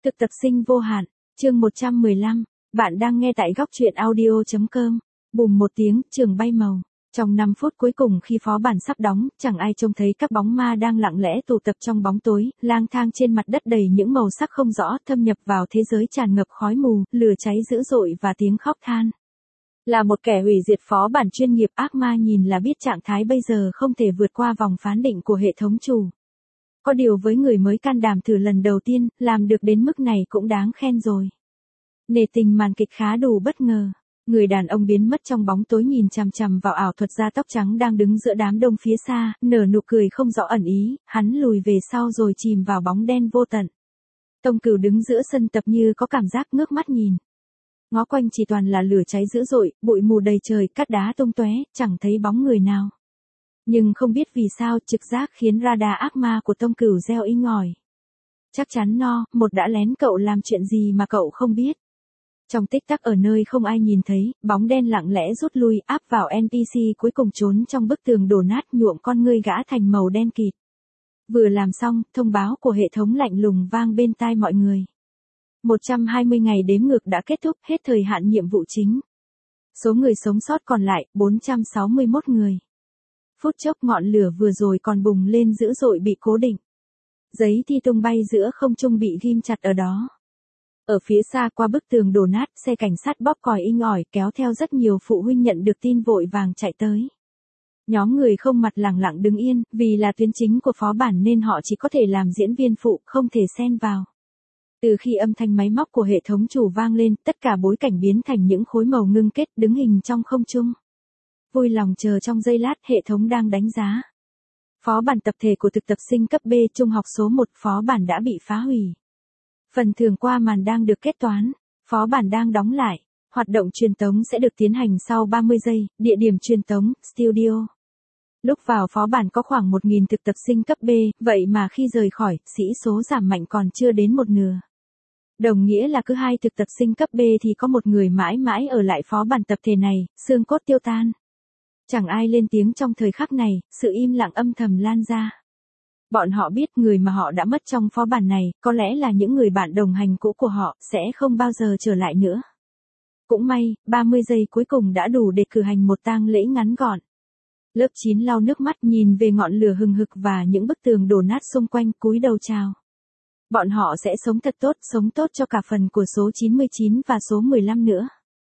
Thực tập sinh vô hạn, chương 115, bạn đang nghe tại góc truyện audio.com. Bùm một tiếng, trường bay màu. Trong 5 phút cuối cùng khi phó bản sắp đóng, chẳng ai trông thấy các bóng ma đang lặng lẽ tụ tập trong bóng tối, lang thang trên mặt đất đầy những màu sắc không rõ, thâm nhập vào thế giới tràn ngập khói mù, lửa cháy dữ dội và tiếng khóc than. Là một kẻ hủy diệt phó bản chuyên nghiệp, ác ma nhìn là biết trạng thái bây giờ không thể vượt qua vòng phán định của hệ thống chủ. Có điều với người mới can đảm thử lần đầu tiên, làm được đến mức này cũng đáng khen rồi. Nể tình màn kịch khá đủ bất ngờ. Người đàn ông biến mất trong bóng tối nhìn chằm chằm vào ảo thuật gia tóc trắng đang đứng giữa đám đông phía xa, nở nụ cười không rõ ẩn ý, hắn lùi về sau rồi chìm vào bóng đen vô tận. Tông Cửu đứng giữa sân tập như có cảm giác ngước mắt nhìn. Ngó quanh chỉ toàn là lửa cháy dữ dội, bụi mù đầy trời, cát đá tung tóe, chẳng thấy bóng người nào. Nhưng không biết vì sao trực giác khiến radar ác ma của Tông Cửu reo inh ỏi. Chắc chắn một đã lén cậu làm chuyện gì mà cậu không biết. Trong tích tắc ở nơi không ai nhìn thấy, bóng đen lặng lẽ rút lui áp vào NPC cuối cùng trốn trong bức tường đổ nát nhuộm con ngươi gã thành màu đen kịt. Vừa làm xong, thông báo của hệ thống lạnh lùng vang bên tai mọi người. 120 ngày đếm ngược đã kết thúc, hết thời hạn nhiệm vụ chính. Số người sống sót còn lại, 461 người. Phút chốc ngọn lửa vừa rồi còn bùng lên dữ dội bị cố định. Giấy thi tung bay giữa không trung bị ghim chặt ở đó. Ở phía xa qua bức tường đổ nát, xe cảnh sát bóp còi inh ỏi kéo theo rất nhiều phụ huynh nhận được tin vội vàng chạy tới. Nhóm người không mặt lẳng lặng đứng yên, vì là tuyến chính của phó bản nên họ chỉ có thể làm diễn viên phụ, không thể xen vào. Từ khi âm thanh máy móc của hệ thống chủ vang lên, tất cả bối cảnh biến thành những khối màu ngưng kết đứng hình trong không trung. Vui lòng chờ trong giây lát, hệ thống đang đánh giá. Phó bản tập thể của thực tập sinh cấp B trung học số 1 phó bản đã bị phá hủy. Phần thưởng qua màn đang được kết toán. Phó bản đang đóng lại. Hoạt động truyền tống sẽ được tiến hành sau 30 giây. Địa điểm truyền tống, studio. Lúc vào phó bản có khoảng 1.000 thực tập sinh cấp B, vậy mà khi rời khỏi, sĩ số giảm mạnh còn chưa đến một nửa. Đồng nghĩa là cứ 2 thực tập sinh cấp B thì có một người mãi mãi ở lại phó bản tập thể này, xương cốt tiêu tan. Chẳng ai lên tiếng trong thời khắc này, sự im lặng âm thầm lan ra. Bọn họ biết người mà họ đã mất trong phó bản này, có lẽ là những người bạn đồng hành cũ của họ, sẽ không bao giờ trở lại nữa. Cũng may, 30 giây cuối cùng đã đủ để cử hành một tang lễ ngắn gọn. Lớp 9 lau nước mắt nhìn về ngọn lửa hừng hực và những bức tường đổ nát xung quanh, cúi đầu chào. Bọn họ sẽ sống thật tốt, sống tốt cho cả phần của số 99 và số 15 nữa.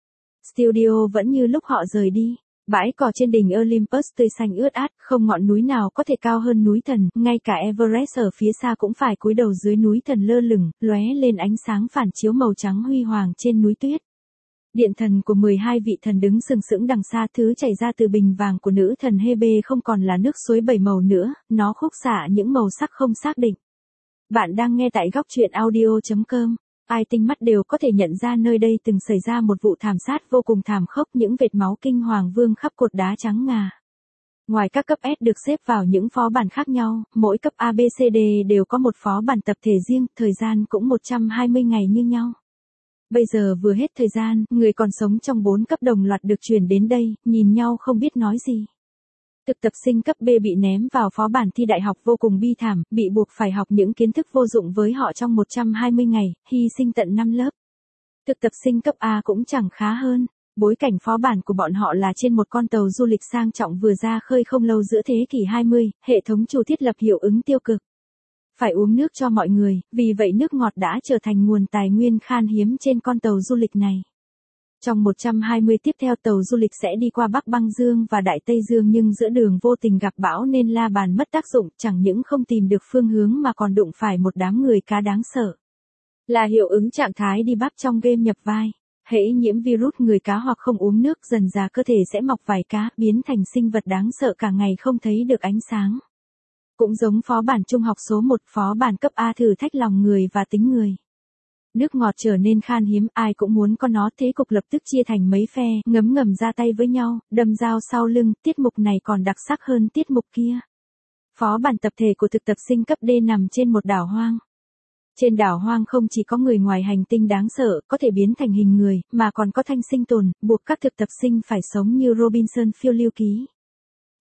Studio vẫn như lúc họ rời đi. Bãi cỏ trên đỉnh Olympus tươi xanh ướt át, không ngọn núi nào có thể cao hơn núi thần, ngay cả Everest ở phía xa cũng phải cúi đầu dưới núi thần lơ lửng, lóe lên ánh sáng phản chiếu màu trắng huy hoàng trên núi tuyết. Điện thần của 12 vị thần đứng sừng sững đằng xa, thứ chảy ra từ bình vàng của nữ thần Hebe không còn là nước suối 7 màu nữa, nó khúc xạ những màu sắc không xác định. Bạn đang nghe tại góc truyện audio.com. Ai tinh mắt đều có thể nhận ra nơi đây từng xảy ra một vụ thảm sát vô cùng thảm khốc, những vệt máu kinh hoàng vương khắp cột đá trắng ngà. Ngoài các cấp S được xếp vào những phó bản khác nhau, mỗi cấp ABCD đều có một phó bản tập thể riêng, thời gian cũng 120 ngày như nhau. Bây giờ vừa hết thời gian, người còn sống trong 4 cấp đồng loạt được chuyển đến đây, nhìn nhau không biết nói gì. Thực tập sinh cấp B bị ném vào phó bản thi đại học vô cùng bi thảm, bị buộc phải học những kiến thức vô dụng với họ trong 120 ngày, hy sinh tận 5 lớp. Thực tập sinh cấp A cũng chẳng khá hơn. Bối cảnh phó bản của bọn họ là trên một con tàu du lịch sang trọng vừa ra khơi không lâu giữa thế kỷ 20, hệ thống chủ thiết lập hiệu ứng tiêu cực. Phải uống nước cho mọi người, vì vậy nước ngọt đã trở thành nguồn tài nguyên khan hiếm trên con tàu du lịch này. Trong 120 tiếp theo tàu du lịch sẽ đi qua Bắc Băng Dương và Đại Tây Dương, nhưng giữa đường vô tình gặp bão nên la bàn mất tác dụng, chẳng những không tìm được phương hướng mà còn đụng phải một đám người cá đáng sợ. Là hiệu ứng trạng thái đi bắp trong game nhập vai. Hễ nhiễm virus người cá hoặc không uống nước, dần dà cơ thể sẽ mọc vảy cá, biến thành sinh vật đáng sợ cả ngày không thấy được ánh sáng. Cũng giống phó bản trung học số 1, phó bản cấp A thử thách lòng người và tính người. Nước ngọt trở nên khan hiếm, ai cũng muốn có nó, thế cục lập tức chia thành mấy phe, ngấm ngầm ra tay với nhau, đâm dao sau lưng, tiết mục này còn đặc sắc hơn tiết mục kia. Phó bản tập thể của thực tập sinh cấp D nằm trên một đảo hoang. Trên đảo hoang không chỉ có người ngoài hành tinh đáng sợ, có thể biến thành hình người, mà còn có thanh sinh tồn, buộc các thực tập sinh phải sống như Robinson phiêu lưu ký.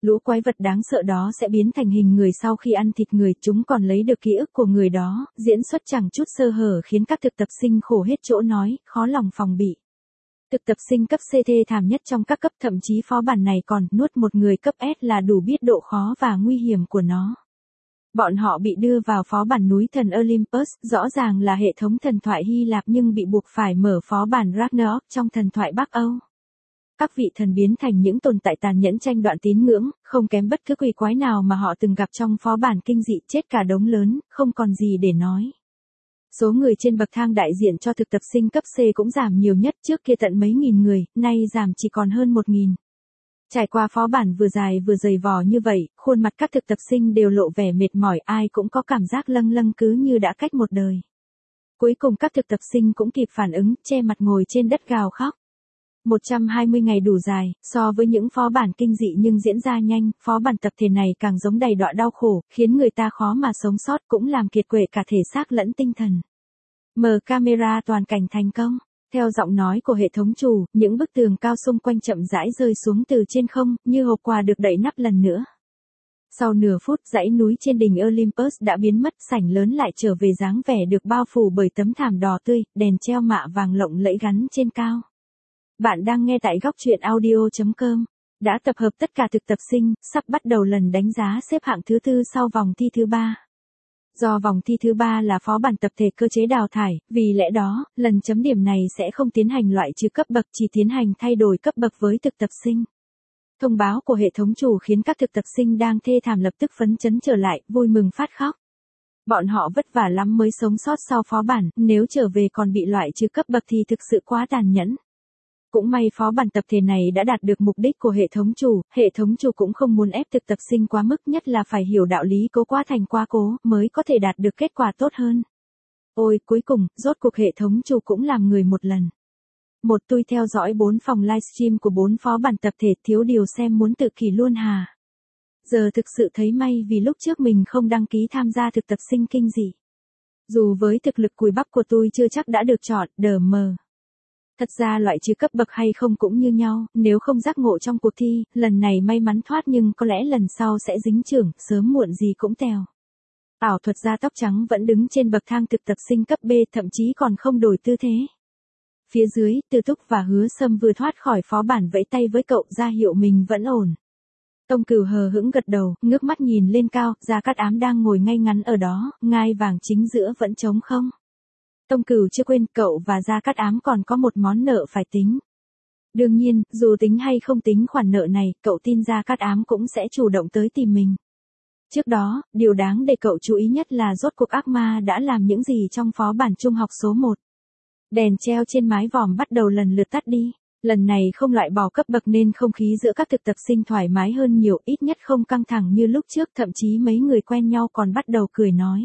Lũ quái vật đáng sợ đó sẽ biến thành hình người sau khi ăn thịt người, chúng còn lấy được ký ức của người đó, diễn xuất chẳng chút sơ hở khiến các thực tập sinh khổ hết chỗ nói, khó lòng phòng bị. Thực tập sinh cấp C thê thảm nhất trong các cấp, thậm chí phó bản này còn nuốt một người cấp S là đủ biết độ khó và nguy hiểm của nó. Bọn họ bị đưa vào phó bản núi thần Olympus, rõ ràng là hệ thống thần thoại Hy Lạp nhưng bị buộc phải mở phó bản Ragnarok trong thần thoại Bắc Âu. Các vị thần biến thành những tồn tại tàn nhẫn tranh đoạt tín ngưỡng, không kém bất cứ quỷ quái nào mà họ từng gặp trong phó bản kinh dị, chết cả đống lớn, không còn gì để nói. Số người trên bậc thang đại diện cho thực tập sinh cấp C cũng giảm nhiều nhất, trước kia tận mấy nghìn người, nay giảm chỉ còn hơn 1.000. Trải qua phó bản vừa dài vừa dày vò như vậy, khuôn mặt các thực tập sinh đều lộ vẻ mệt mỏi, ai cũng có cảm giác lâng lâng cứ như đã cách một đời. Cuối cùng các thực tập sinh cũng kịp phản ứng, che mặt ngồi trên đất gào khóc. 120 ngày đủ dài, so với những phó bản kinh dị nhưng diễn ra nhanh, phó bản tập thể này càng giống đầy đọa đau khổ, khiến người ta khó mà sống sót, cũng làm kiệt quệ cả thể xác lẫn tinh thần. Mở camera toàn cảnh thành công. Theo giọng nói của hệ thống chủ, những bức tường cao xung quanh chậm rãi rơi xuống từ trên không, như hộp quà được đậy nắp lần nữa. Sau nửa phút, dãy núi trên đỉnh Olympus đã biến mất, sảnh lớn lại trở về dáng vẻ được bao phủ bởi tấm thảm đỏ tươi, đèn treo mạ vàng lộng lẫy gắn trên cao. Bạn đang nghe tại góc truyện audio.com. Đã tập hợp tất cả thực tập sinh, sắp bắt đầu lần đánh giá xếp hạng thứ tư sau vòng thi thứ 3. Do vòng thi thứ 3 là phó bản tập thể cơ chế đào thải, vì lẽ đó, lần chấm điểm này sẽ không tiến hành loại trừ cấp bậc, chỉ tiến hành thay đổi cấp bậc với thực tập sinh. Thông báo của hệ thống chủ khiến các thực tập sinh đang thê thảm lập tức phấn chấn trở lại, vui mừng phát khóc. Bọn họ vất vả lắm mới sống sót sau phó bản, nếu trở về còn bị loại trừ cấp bậc thì thực sự quá tàn nhẫn. Cũng may phó bản tập thể này đã đạt được mục đích của hệ thống chủ cũng không muốn ép thực tập sinh quá mức, nhất là phải hiểu đạo lý cố quá thành quá cố, mới có thể đạt được kết quả tốt hơn. Ôi, cuối cùng, rốt cuộc hệ thống chủ cũng làm người một lần. Một tôi theo dõi 4 phòng livestream của 4 phó bản tập thể, thiếu điều xem muốn tự kỷ luôn hà. Giờ thực sự thấy may vì lúc trước mình không đăng ký tham gia thực tập sinh kinh dị. Dù với thực lực cùi bắp của tôi chưa chắc đã được chọn, đờ mờ. Thật ra loại trừ cấp bậc hay không cũng như nhau, nếu không giác ngộ trong cuộc thi, lần này may mắn thoát nhưng có lẽ lần sau sẽ dính chưởng, sớm muộn gì cũng tèo. Ảo thuật gia tóc trắng vẫn đứng trên bậc thang thực tập sinh cấp B, thậm chí còn không đổi tư thế. Phía dưới, Tư Túc và Hứa Sâm vừa thoát khỏi phó bản vẫy tay với cậu ra hiệu mình vẫn ổn. Tông Cửu hờ hững gật đầu, ngước mắt nhìn lên cao, Gia Cát Ám đang ngồi ngay ngắn ở đó, ngai vàng chính giữa vẫn trống không. Tông Cửu chưa quên, cậu và Gia Cát Ám còn có một món nợ phải tính. Đương nhiên, dù tính hay không tính khoản nợ này, cậu tin Gia Cát Ám cũng sẽ chủ động tới tìm mình. Trước đó, điều đáng để cậu chú ý nhất là rốt cuộc ác ma đã làm những gì trong phó bản trung học số 1. Đèn treo trên mái vòm bắt đầu lần lượt tắt đi. Lần này không loại bỏ cấp bậc nên không khí giữa các thực tập sinh thoải mái hơn nhiều, ít nhất không căng thẳng như lúc trước, thậm chí mấy người quen nhau còn bắt đầu cười nói.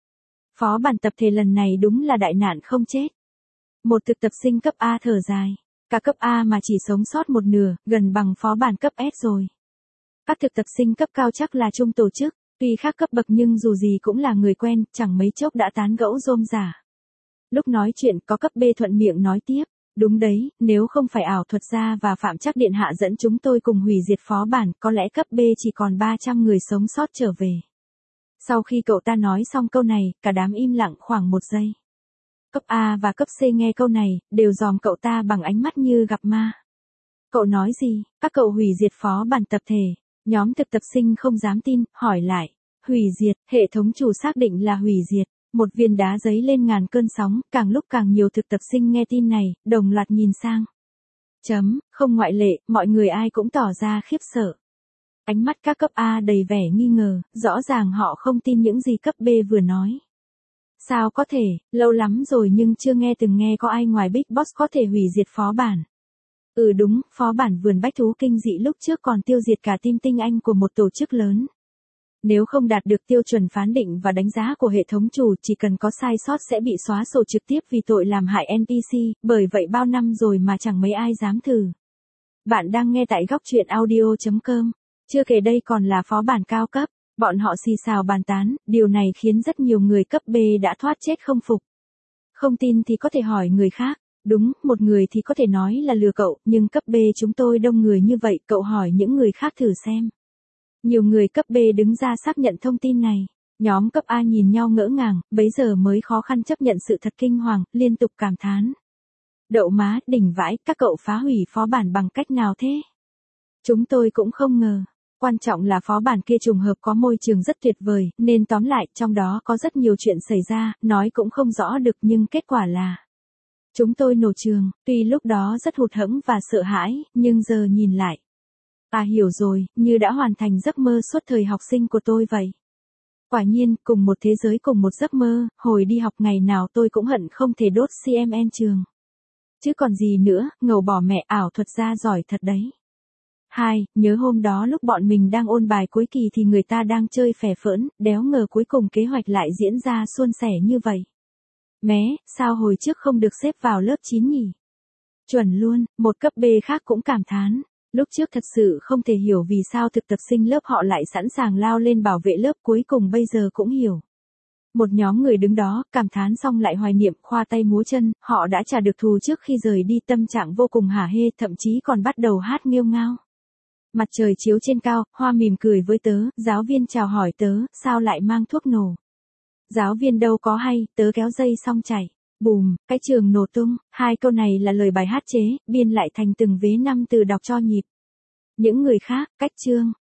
Phó bản tập thể lần này đúng là đại nạn không chết. Một thực tập sinh cấp A thở dài. Cả cấp A mà chỉ sống sót một nửa, gần bằng phó bản cấp S rồi. Các thực tập sinh cấp cao chắc là chung tổ chức, tuy khác cấp bậc nhưng dù gì cũng là người quen, chẳng mấy chốc đã tán gẫu rôm rả. Lúc nói chuyện có cấp B thuận miệng nói tiếp. Đúng đấy, nếu không phải ảo thuật gia và Phạm Trắc Điện Hạ dẫn chúng tôi cùng hủy diệt phó bản, có lẽ cấp B chỉ còn 300 người sống sót trở về. Sau khi cậu ta nói xong câu này, cả đám im lặng khoảng 1 giây. Cấp A và cấp C nghe câu này, đều dòm cậu ta bằng ánh mắt như gặp ma. Cậu nói gì? Các cậu hủy diệt phó bản tập thể. Nhóm thực tập sinh không dám tin, hỏi lại. Hủy diệt, hệ thống chủ xác định là hủy diệt. Một viên đá giấy lên ngàn cơn sóng, càng lúc càng nhiều thực tập sinh nghe tin này, đồng loạt nhìn sang. Không ngoại lệ, mọi người ai cũng tỏ ra khiếp sợ. Ánh mắt các cấp A đầy vẻ nghi ngờ, rõ ràng họ không tin những gì cấp B vừa nói. Sao có thể, lâu lắm rồi nhưng chưa từng nghe có ai ngoài Big Boss có thể hủy diệt phó bản. Đúng, phó bản vườn bách thú kinh dị lúc trước còn tiêu diệt cả team tinh anh của một tổ chức lớn. Nếu không đạt được tiêu chuẩn phán định và đánh giá của hệ thống chủ, chỉ cần có sai sót sẽ bị xóa sổ trực tiếp vì tội làm hại NPC, bởi vậy bao năm rồi mà chẳng mấy ai dám thử. Bạn đang nghe tại góc truyện audio.com. Chưa kể đây còn là phó bản cao cấp, bọn họ xì xào bàn tán, điều này khiến rất nhiều người cấp B đã thoát chết không phục. Không tin thì có thể hỏi người khác, đúng, một người thì có thể nói là lừa cậu, nhưng cấp B chúng tôi đông người như vậy, cậu hỏi những người khác thử xem. Nhiều người cấp B đứng ra xác nhận thông tin này. Nhóm cấp A nhìn nhau ngỡ ngàng, bấy giờ mới khó khăn chấp nhận sự thật kinh hoàng, liên tục cảm thán. Đậu má, đỉnh vãi, các cậu phá hủy phó bản bằng cách nào thế? Chúng tôi cũng không ngờ. Quan trọng là phó bản kia trùng hợp có môi trường rất tuyệt vời, nên tóm lại trong đó có rất nhiều chuyện xảy ra, nói cũng không rõ được nhưng kết quả là chúng tôi nổ trường, tuy lúc đó rất hụt hẫng và sợ hãi, nhưng giờ nhìn lại. Hiểu rồi, như đã hoàn thành giấc mơ suốt thời học sinh của tôi vậy. Quả nhiên, cùng một thế giới cùng một giấc mơ, hồi đi học ngày nào tôi cũng hận không thể đốt CMN trường. Chứ còn gì nữa, ngầu bỏ mẹ, ảo thuật ra giỏi thật đấy. 2. Nhớ hôm đó lúc bọn mình đang ôn bài cuối kỳ thì người ta đang chơi phè phỡn, đéo ngờ cuối cùng kế hoạch lại diễn ra suôn sẻ như vậy. Mé, sao hồi trước không được xếp vào lớp 9 nhỉ? Chuẩn luôn, một cấp B khác cũng cảm thán. Lúc trước thật sự không thể hiểu vì sao thực tập sinh lớp họ lại sẵn sàng lao lên bảo vệ lớp, cuối cùng bây giờ cũng hiểu. Một nhóm người đứng đó, cảm thán xong lại hoài niệm, khoa tay múa chân, họ đã trả được thù trước khi rời đi, tâm trạng vô cùng hả hê, thậm chí còn bắt đầu hát nghêu ngao. Mặt trời chiếu trên cao, Hoa mỉm cười với tớ, giáo viên chào hỏi tớ, sao lại mang thuốc nổ? Giáo viên đâu có hay, tớ kéo dây xong chạy. Bùm, cái trường nổ tung, 2 câu này là lời bài hát chế, biên lại thành từng vế năm từ đọc cho nhịp. Những người khác, cách chương.